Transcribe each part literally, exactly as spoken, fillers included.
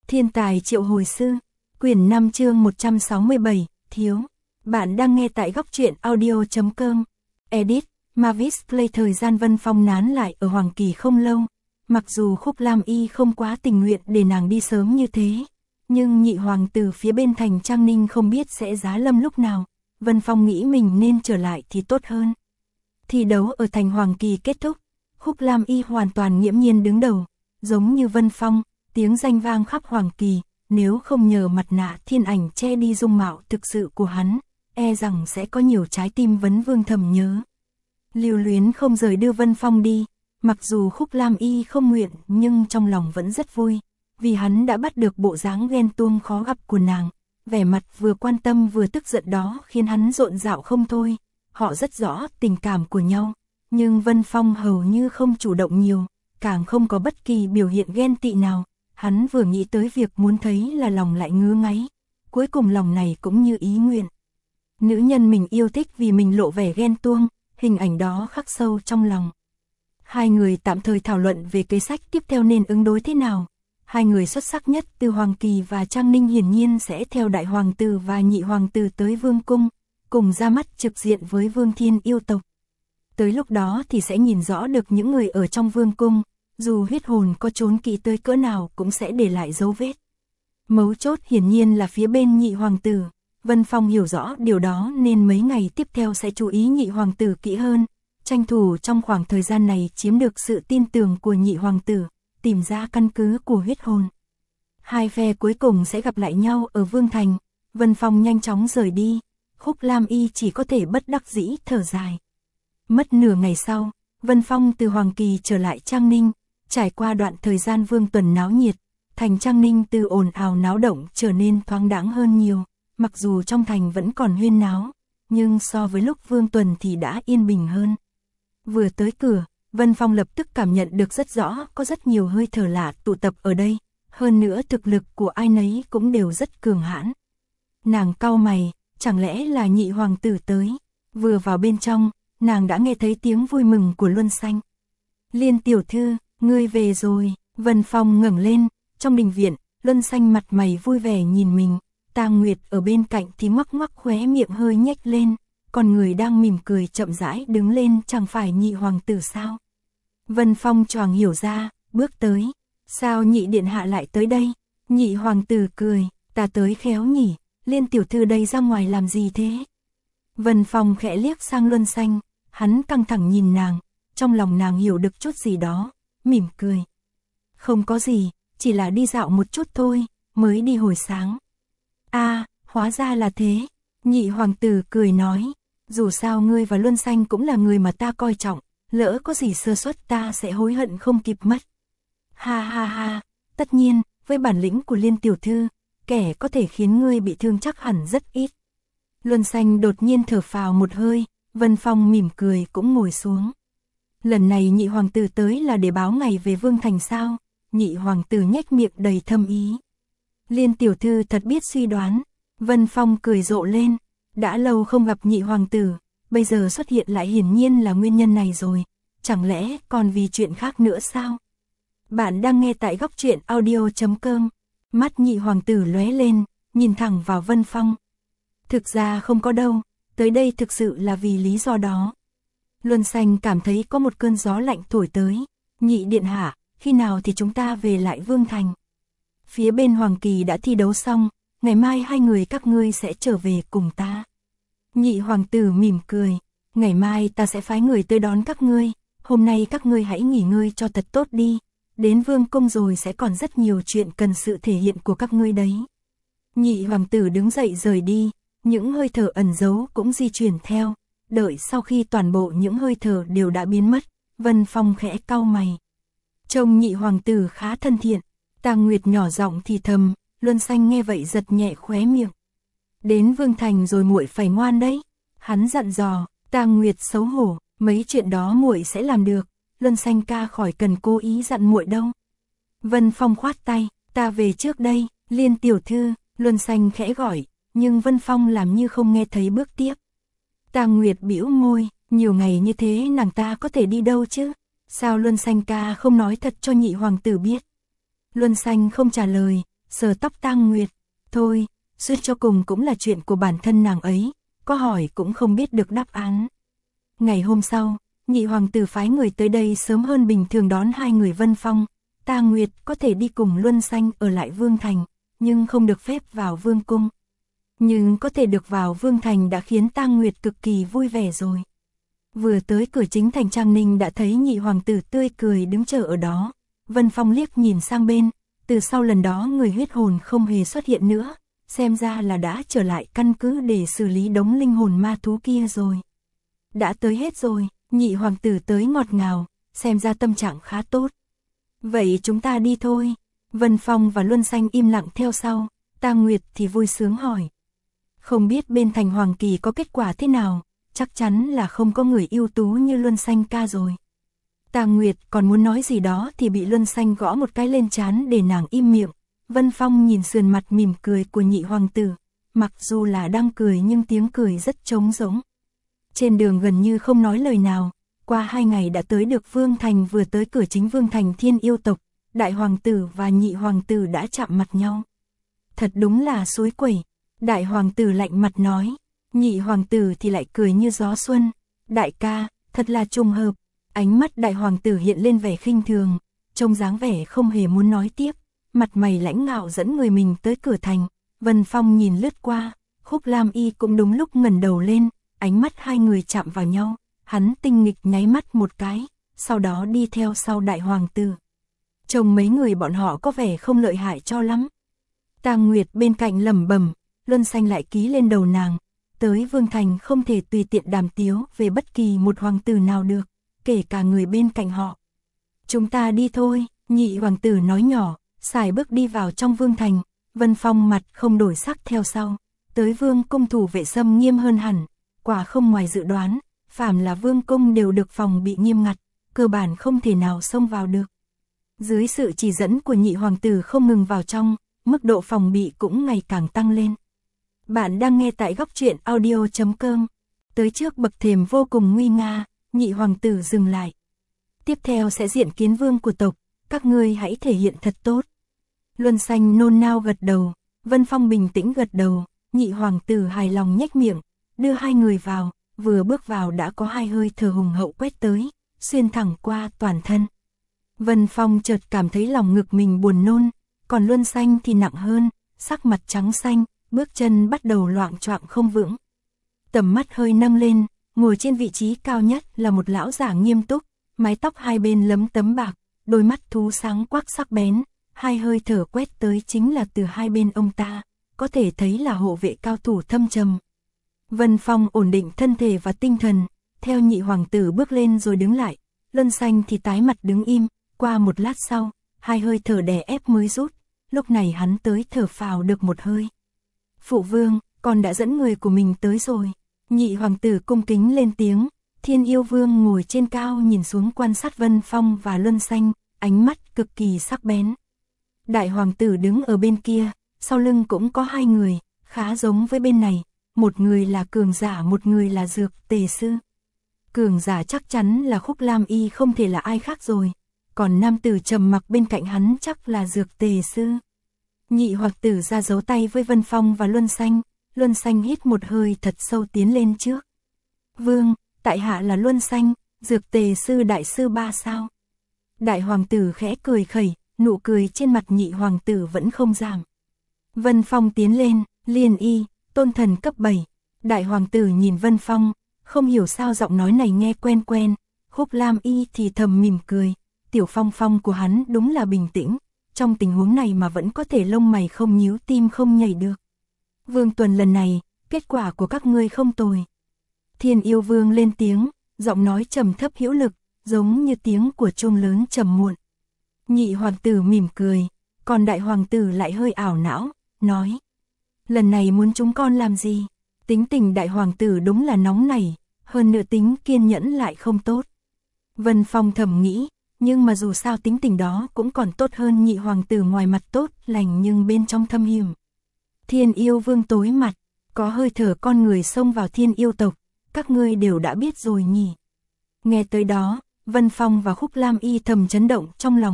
Thiên tài triệu hồi sư, quyển năm chương một trăm sáu mươi bảy, thiếu. Bạn đang nghe tại góc truyện audio.com. Edit, Mavis Play. Thời gian Vân Phong nán lại ở Hoàng Kỳ không lâu. Mặc dù Khúc Lam Y không quá tình nguyện để nàng đi sớm như thế, nhưng nhị hoàng tử phía bên thành Trang Ninh không biết sẽ giá lâm lúc nào. Vân Phong nghĩ mình nên trở lại thì tốt hơn. Thi đấu ở thành Hoàng Kỳ kết thúc, Khúc Lam Y hoàn toàn nghiễm nhiên đứng đầu, giống như Vân Phong, tiếng danh vang khắp Hoàng Kỳ. Nếu không nhờ mặt nạ thiên ảnh che đi dung mạo thực sự của hắn, e rằng sẽ có nhiều trái tim vấn vương thầm nhớ. Lưu luyến không rời đưa Vân Phong đi, mặc dù Khúc Lam Y không nguyện nhưng trong lòng vẫn rất vui, vì hắn đã bắt được bộ dáng ghen tuông khó gặp của nàng. Vẻ mặt vừa quan tâm vừa tức giận đó khiến hắn rộn rạo không thôi. Họ rất rõ tình cảm của nhau, nhưng Vân Phong hầu như không chủ động nhiều, càng không có bất kỳ biểu hiện ghen tị nào. Hắn vừa nghĩ tới việc muốn thấy là lòng lại ngứa ngáy, cuối cùng lòng này cũng như ý nguyện. Nữ nhân mình yêu thích vì mình lộ vẻ ghen tuông, hình ảnh đó khắc sâu trong lòng. Hai người tạm thời thảo luận về kế sách tiếp theo nên ứng đối thế nào. Hai người xuất sắc nhất từ Hoàng Kỳ và Trang Ninh hiển nhiên sẽ theo đại hoàng tử và nhị hoàng tử tới vương cung, cùng ra mắt trực diện với Vương Thiên yêu tộc. Tới lúc đó thì sẽ nhìn rõ được những người ở trong vương cung, dù huyết hồn có trốn kỹ tới cỡ nào cũng sẽ để lại dấu vết. Mấu chốt hiển nhiên là phía bên nhị hoàng tử. Vân Phong hiểu rõ điều đó nên mấy ngày tiếp theo sẽ chú ý nhị hoàng tử kỹ hơn, tranh thủ trong khoảng thời gian này chiếm được sự tin tưởng của nhị hoàng tử, tìm ra căn cứ của huyết hồn. Hai phe cuối cùng sẽ gặp lại nhau ở Vương Thành. Vân Phong nhanh chóng rời đi, Khúc Lam Y chỉ có thể bất đắc dĩ thở dài. Mất nửa ngày sau, Vân Phong từ Hoàng Kỳ trở lại Trang Ninh. Trải qua đoạn thời gian vương tuần náo nhiệt, thành Trang Ninh từ ồn ào náo động trở nên thoáng đãng hơn nhiều. Mặc dù trong thành vẫn còn huyên náo, nhưng so với lúc vương tuần thì đã yên bình hơn. Vừa tới cửa, Vân Phong lập tức cảm nhận được rất rõ có rất nhiều hơi thở lạ tụ tập ở đây. Hơn nữa thực lực của ai nấy cũng đều rất cường hãn. Nàng cau mày, chẳng lẽ là nhị hoàng tử tới. Vừa vào bên trong, nàng đã nghe thấy tiếng vui mừng của Luân Xanh. Liên tiểu thư, ngươi về rồi. Vân Phong ngẩng lên, trong đình viện, Luân Xanh mặt mày vui vẻ nhìn mình. Tang Nguyệt ở bên cạnh thì ngoắc ngoắc khóe miệng hơi nhếch lên, còn người đang mỉm cười chậm rãi đứng lên chẳng phải nhị hoàng tử sao? Vân Phong choàng hiểu ra, bước tới. Sao nhị điện hạ lại tới đây? Nhị hoàng tử cười, ta tới khéo nhỉ, Liên tiểu thư đây ra ngoài làm gì thế? Vân Phong khẽ liếc sang Luân Xanh, hắn căng thẳng nhìn nàng, trong lòng nàng hiểu được chút gì đó, mỉm cười. Không có gì, chỉ là đi dạo một chút thôi, mới đi hồi sáng. À, hóa ra là thế. Nhị hoàng tử cười nói, dù sao ngươi và Luân Xanh cũng là người mà ta coi trọng, lỡ có gì sơ suất ta sẽ hối hận không kịp mất. Ha ha ha, tất nhiên, với bản lĩnh của Liên tiểu thư, kẻ có thể khiến ngươi bị thương chắc hẳn rất ít. Luân Xanh đột nhiên thở phào một hơi, Vân Phong mỉm cười cũng ngồi xuống. Lần này nhị hoàng tử tới là để báo ngày về Vương Thành sao? Nhị hoàng tử nhếch miệng đầy thâm ý. Liên tiểu thư thật biết suy đoán. Vân Phong cười rộ lên, đã lâu không gặp nhị hoàng tử, bây giờ xuất hiện lại hiển nhiên là nguyên nhân này rồi, chẳng lẽ còn vì chuyện khác nữa sao? Bạn đang nghe tại góc truyện audio.com. Mắt nhị hoàng tử lóe lên, nhìn thẳng vào Vân Phong. Thực ra không có đâu, tới đây thực sự là vì lý do đó. Luân Xanh cảm thấy có một cơn gió lạnh thổi tới. Nhị điện hạ, khi nào thì chúng ta về lại Vương Thành? Phía bên Hoàng Kỳ đã thi đấu xong, ngày mai hai người các ngươi sẽ trở về cùng ta. Nhị hoàng tử mỉm cười, ngày mai ta sẽ phái người tới đón các ngươi, hôm nay các ngươi hãy nghỉ ngơi cho thật tốt đi, đến vương cung rồi sẽ còn rất nhiều chuyện cần sự thể hiện của các ngươi đấy. Nhị hoàng tử đứng dậy rời đi, những hơi thở ẩn giấu cũng di chuyển theo, đợi sau khi toàn bộ những hơi thở đều đã biến mất, Vân Phong khẽ cau mày. Trông nhị hoàng tử khá thân thiện. Tang Nguyệt nhỏ giọng thì thầm, Luân Xanh nghe vậy giật nhẹ khóe miệng. Đến Vương Thành rồi muội phải ngoan đấy. Hắn dặn dò. Tang Nguyệt xấu hổ, mấy chuyện đó muội sẽ làm được, Luân Xanh ca khỏi cần cố ý dặn muội đâu. Vân Phong khoát tay, ta về trước đây. Liên tiểu thư, Luân Xanh khẽ gọi, nhưng Vân Phong làm như không nghe thấy bước tiếp. Tang Nguyệt bĩu môi, nhiều ngày như thế nàng ta có thể đi đâu chứ? Sao Luân Xanh ca không nói thật cho nhị hoàng tử biết? Luân Xanh không trả lời, sờ tóc Tang Nguyệt. Thôi, suýt cho cùng cũng là chuyện của bản thân nàng ấy, có hỏi cũng không biết được đáp án. Ngày hôm sau, nhị hoàng tử phái người tới đây sớm hơn bình thường đón hai người Vân Phong. Tang Nguyệt có thể đi cùng Luân Xanh ở lại Vương Thành, nhưng không được phép vào Vương Cung. Nhưng có thể được vào Vương Thành đã khiến Tang Nguyệt cực kỳ vui vẻ rồi. Vừa tới cửa chính thành Trang Ninh đã thấy nhị hoàng tử tươi cười đứng chờ ở đó. Vân Phong liếc nhìn sang bên, từ sau lần đó người huyết hồn không hề xuất hiện nữa, xem ra là đã trở lại căn cứ để xử lý đống linh hồn ma thú kia rồi. Đã tới hết rồi, nhị hoàng tử tới ngọt ngào, xem ra tâm trạng khá tốt. Vậy chúng ta đi thôi. Vân Phong và Luân Xanh im lặng theo sau, Tang Nguyệt thì vui sướng hỏi. Không biết bên thành Hoàng Kỳ có kết quả thế nào, chắc chắn là không có người ưu tú như Luân Xanh ca rồi. Tang Nguyệt còn muốn nói gì đó thì bị Luân Xanh gõ một cái lên trán để nàng im miệng. Vân Phong nhìn sườn mặt mỉm cười của nhị hoàng tử, mặc dù là đang cười nhưng tiếng cười rất trống rỗng. Trên đường gần như không nói lời nào, qua hai ngày đã tới được Vương Thành. Vừa tới cửa chính Vương Thành Thiên Yêu tộc, đại hoàng tử và nhị hoàng tử đã chạm mặt nhau. Thật đúng là suối quẩy, đại hoàng tử lạnh mặt nói, nhị hoàng tử thì lại cười như gió xuân. Đại ca, thật là trùng hợp. Ánh mắt đại hoàng tử hiện lên vẻ khinh thường, trông dáng vẻ không hề muốn nói tiếp, mặt mày lãnh ngạo dẫn người mình tới cửa thành. Vân Phong nhìn lướt qua, Khúc Lam Y cũng đúng lúc ngẩng đầu lên, ánh mắt hai người chạm vào nhau, hắn tinh nghịch nháy mắt một cái, sau đó đi theo sau đại hoàng tử. Trông mấy người bọn họ có vẻ không lợi hại cho lắm. Tang Nguyệt bên cạnh lẩm bẩm, Luân Xanh lại ký lên đầu nàng, tới Vương Thành không thể tùy tiện đàm tiếu về bất kỳ một hoàng tử nào được, kể cả người bên cạnh họ. Chúng ta đi thôi, nhị hoàng tử nói nhỏ, sải bước đi vào trong Vương Thành. Vân Phong mặt không đổi sắc theo sau, tới Vương Cung thủ vệ xâm nghiêm hơn hẳn, quả không ngoài dự đoán, phàm là Vương Cung đều được phòng bị nghiêm ngặt, cơ bản không thể nào xông vào được. Dưới sự chỉ dẫn của nhị hoàng tử không ngừng vào trong, mức độ phòng bị cũng ngày càng tăng lên. Bạn đang nghe tại góc truyện audio chấm com. Tới trước bậc thềm vô cùng nguy nga, nhị hoàng tử dừng lại. Tiếp theo sẽ diện kiến vương của tộc, các ngươi hãy thể hiện thật tốt. Luân Xanh nôn nao gật đầu, Vân Phong bình tĩnh gật đầu, nhị hoàng tử hài lòng nhếch miệng, đưa hai người vào, vừa bước vào đã có hai hơi thở hùng hậu quét tới, xuyên thẳng qua toàn thân. Vân Phong chợt cảm thấy lòng ngực mình buồn nôn, còn Luân Xanh thì nặng hơn, sắc mặt trắng xanh, bước chân bắt đầu loạng choạng không vững. Tầm mắt hơi nâng lên, ngồi trên vị trí cao nhất là một lão giả nghiêm túc, mái tóc hai bên lấm tấm bạc, đôi mắt thú sáng quắc sắc bén, hai hơi thở quét tới chính là từ hai bên ông ta, có thể thấy là hộ vệ cao thủ thâm trầm. Vân Phong ổn định thân thể và tinh thần, theo nhị hoàng tử bước lên rồi đứng lại, Luân Xanh thì tái mặt đứng im, qua một lát sau, hai hơi thở đè ép mới rút, lúc này hắn tới thở phào được một hơi. Phụ vương, con đã dẫn người của mình tới rồi. Nhị hoàng tử cung kính lên tiếng, Thiên Yêu Vương ngồi trên cao nhìn xuống quan sát Vân Phong và Luân Xanh, ánh mắt cực kỳ sắc bén. Đại hoàng tử đứng ở bên kia, sau lưng cũng có hai người, khá giống với bên này, một người là cường giả, một người là dược tề sư. Cường giả chắc chắn là Khúc Lam Y, không thể là ai khác rồi, còn nam tử trầm mặc bên cạnh hắn chắc là dược tề sư. Nhị hoàng tử ra dấu tay với Vân Phong và Luân Xanh, Luân Xanh hít một hơi thật sâu tiến lên trước. Vương, tại hạ là Luân Xanh, dược tề sư đại sư ba sao. Đại hoàng tử khẽ cười khẩy, nụ cười trên mặt nhị hoàng tử vẫn không giảm. Vân Phong tiến lên, Liên Y, tôn thần cấp bảy. Đại hoàng tử nhìn Vân Phong, không hiểu sao giọng nói này nghe quen quen. Khúc Lam Y thì thầm mỉm cười, tiểu Phong Phong của hắn đúng là bình tĩnh, trong tình huống này mà vẫn có thể lông mày không nhíu, tim không nhảy được. Vương tuần lần này, kết quả của các ngươi không tồi. Thiên Yêu Vương lên tiếng, giọng nói trầm thấp hữu lực, giống như tiếng của chuông lớn trầm muộn. Nhị hoàng tử mỉm cười, còn đại hoàng tử lại hơi ảo não, nói: lần này muốn chúng con làm gì? Tính tình đại hoàng tử đúng là nóng nảy, hơn nữa tính kiên nhẫn lại không tốt. Vân Phong thầm nghĩ, nhưng mà dù sao tính tình đó cũng còn tốt hơn nhị hoàng tử ngoài mặt tốt lành nhưng bên trong thâm hiểm. Thiên Yêu Vương tối mặt, có hơi thở con người xông vào Thiên Yêu tộc, các ngươi đều đã biết rồi nhỉ. Nghe tới đó, Vân Phong và Khúc Lam Y thầm chấn động trong lòng,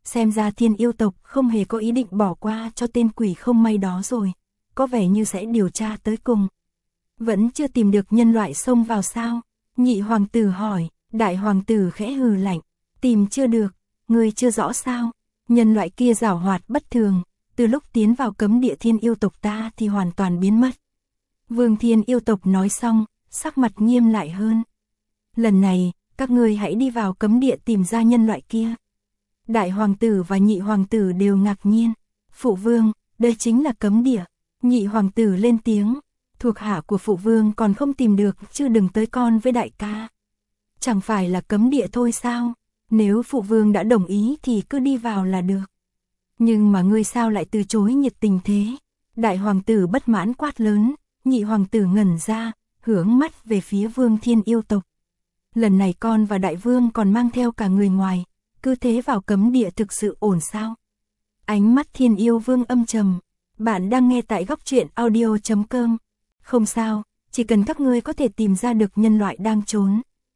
xem ra Thiên yêu tộc không hề có ý định bỏ qua cho tên quỷ không may đó rồi, có vẻ như sẽ điều tra tới cùng. Vẫn chưa tìm được nhân loại xông vào sao? Nhị hoàng tử hỏi. Đại hoàng tử khẽ hừ lạnh, tìm chưa được, ngươi chưa rõ sao? Nhân loại kia giảo hoạt bất thường, từ lúc tiến vào cấm địa Thiên yêu tộc ta thì hoàn toàn biến mất. Vương Thiên yêu tộc nói xong, sắc mặt nghiêm lại hơn. Lần này, các ngươi hãy đi vào cấm địa tìm ra nhân loại kia. Đại hoàng tử và nhị hoàng tử đều ngạc nhiên. Phụ vương, đây chính là cấm địa. Nhị hoàng tử lên tiếng, thuộc hạ của phụ vương còn không tìm được chứ đừng tới con với đại ca. Chẳng phải là cấm địa thôi sao? Nếu phụ vương đã đồng ý thì cứ đi vào là được. Nhưng mà ngươi sao lại từ chối nhiệt tình thế? Đại hoàng tử bất mãn quát lớn, nhị hoàng tử ngẩn ra, hướng mắt về phía Vương Thiên yêu tộc. Lần này con và đại vương còn mang theo cả người ngoài, cứ thế vào cấm địa thực sự ổn sao? Ánh mắt Thiên yêu vương âm trầm. Bạn đang nghe tại góc truyện audio chấm com. Không sao, chỉ cần các ngươi có thể tìm ra được nhân loại đang trốn.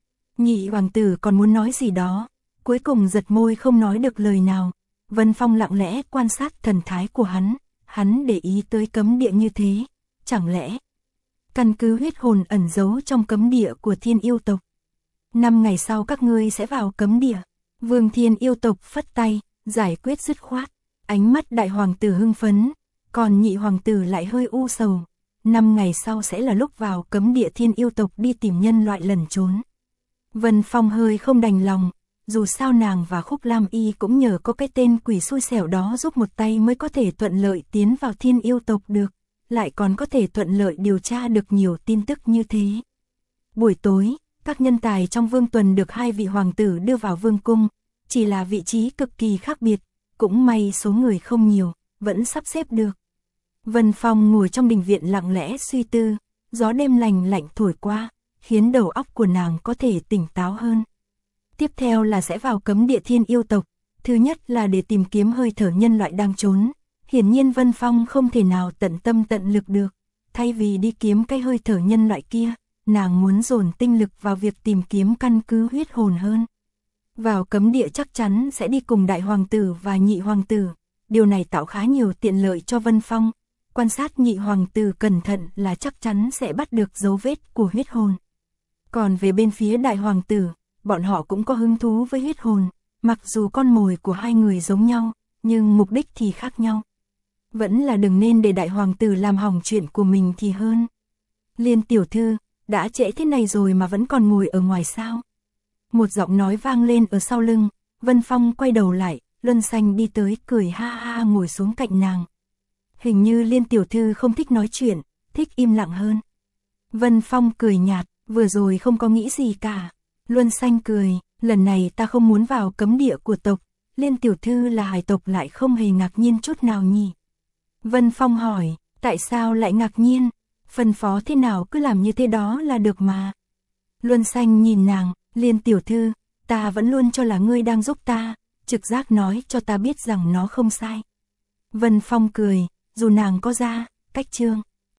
Nhị hoàng tử còn muốn nói gì đó, cuối cùng giật môi không nói được lời nào. Vân Phong lặng lẽ quan sát thần thái của hắn, hắn để ý tới cấm địa như thế, chẳng lẽ căn cứ huyết hồn ẩn giấu trong cấm địa của Thiên yêu tộc. Năm ngày sau các ngươi sẽ vào cấm địa. Vương Thiên yêu tộc phất tay, giải quyết dứt khoát. Ánh mắt đại hoàng tử hưng phấn, còn nhị hoàng tử lại hơi u sầu. Năm ngày sau sẽ là lúc vào cấm địa Thiên yêu tộc đi tìm nhân loại lẩn trốn. Vân Phong hơi không đành lòng, dù sao nàng và Khúc Lam Y cũng nhờ có cái tên quỷ xui xẻo đó giúp một tay mới có thể thuận lợi tiến vào Thiên yêu tộc được, lại còn có thể thuận lợi điều tra được nhiều tin tức như thế. Buổi tối, các nhân tài trong vương tuần được hai vị hoàng tử đưa vào vương cung, chỉ là vị trí cực kỳ khác biệt, cũng may số người không nhiều, vẫn sắp xếp được. Vân Phong ngồi trong đình viện lặng lẽ suy tư, gió đêm lành lạnh thổi qua, khiến đầu óc của nàng có thể tỉnh táo hơn. Tiếp theo là sẽ vào cấm địa Thiên yêu tộc, thứ nhất là để tìm kiếm hơi thở nhân loại đang trốn. Hiển nhiên Vân Phong không thể nào tận tâm tận lực được, thay vì đi kiếm cái hơi thở nhân loại kia, nàng muốn dồn tinh lực vào việc tìm kiếm căn cứ huyết hồn hơn. Vào cấm địa chắc chắn sẽ đi cùng đại hoàng tử và nhị hoàng tử, điều này tạo khá nhiều tiện lợi cho Vân Phong. Quan sát nhị hoàng tử cẩn thận là chắc chắn sẽ bắt được dấu vết của huyết hồn. Còn về bên phía đại hoàng tử, bọn họ cũng có hứng thú với huyết hồn, mặc dù con mồi của hai người giống nhau, nhưng mục đích thì khác nhau. Vẫn là đừng nên để đại hoàng tử làm hỏng chuyện của mình thì hơn. Liên tiểu thư, đã trễ thế này rồi mà vẫn còn ngồi ở ngoài sao? Một giọng nói vang lên ở sau lưng, Vân Phong quay đầu lại, Luân Xanh đi tới cười ha ha ngồi xuống cạnh nàng. Hình như Liên tiểu thư không thích nói chuyện, thích im lặng hơn. Vân Phong cười nhạt, vừa rồi không có nghĩ gì cả. Luân Xanh cười, lần này ta không muốn vào cấm địa của tộc, Liên tiểu thư là hải tộc lại không hề ngạc nhiên chút nào nhỉ? Vân Phong hỏi, tại sao lại ngạc nhiên? Phân phó thế nào cứ làm như thế đó là được mà. Luân Xanh nhìn nàng, Liên tiểu thư, ta vẫn luôn cho là ngươi đang giúp ta, trực giác nói cho ta biết rằng nó không sai. Vân Phong cười, dù nàng có ra, cách trương.